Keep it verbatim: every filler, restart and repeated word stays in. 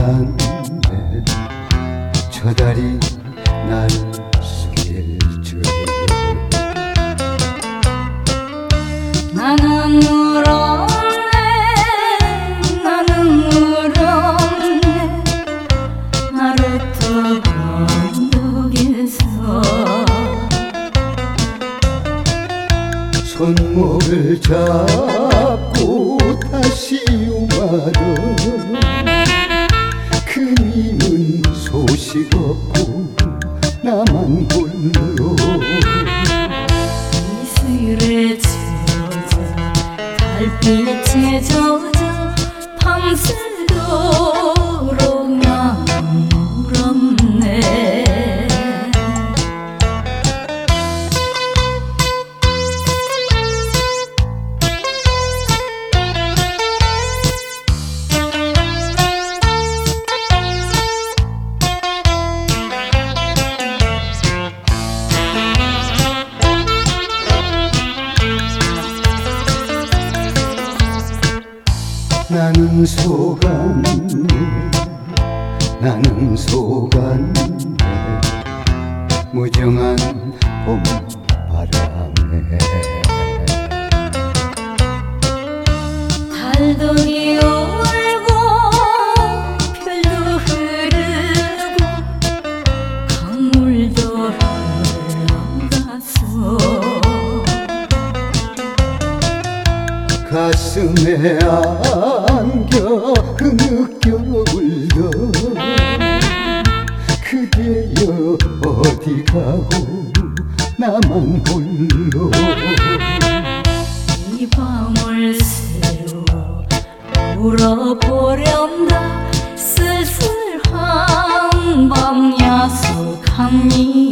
무정한데 저 달이 날 속일줄. 나는 울었네 나는 울었네 나루토 감독에서 손목을 잡고 다시 오마던 그님은 소식 없고 나만 홀로 이슬에 젖어 달빛에 젖어 밤새도록 나는 울었네. 나는 속았네 나는 속았네 무정한 봄바람에. 달도 울고 별도 흐르고 강물도 흘러가서 가슴에 안겨 흐느껴 울던 그대여 어디 가고 나만 홀로. 이 밤을 새로 울어보련다 쓸쓸한 밤 야속합니다.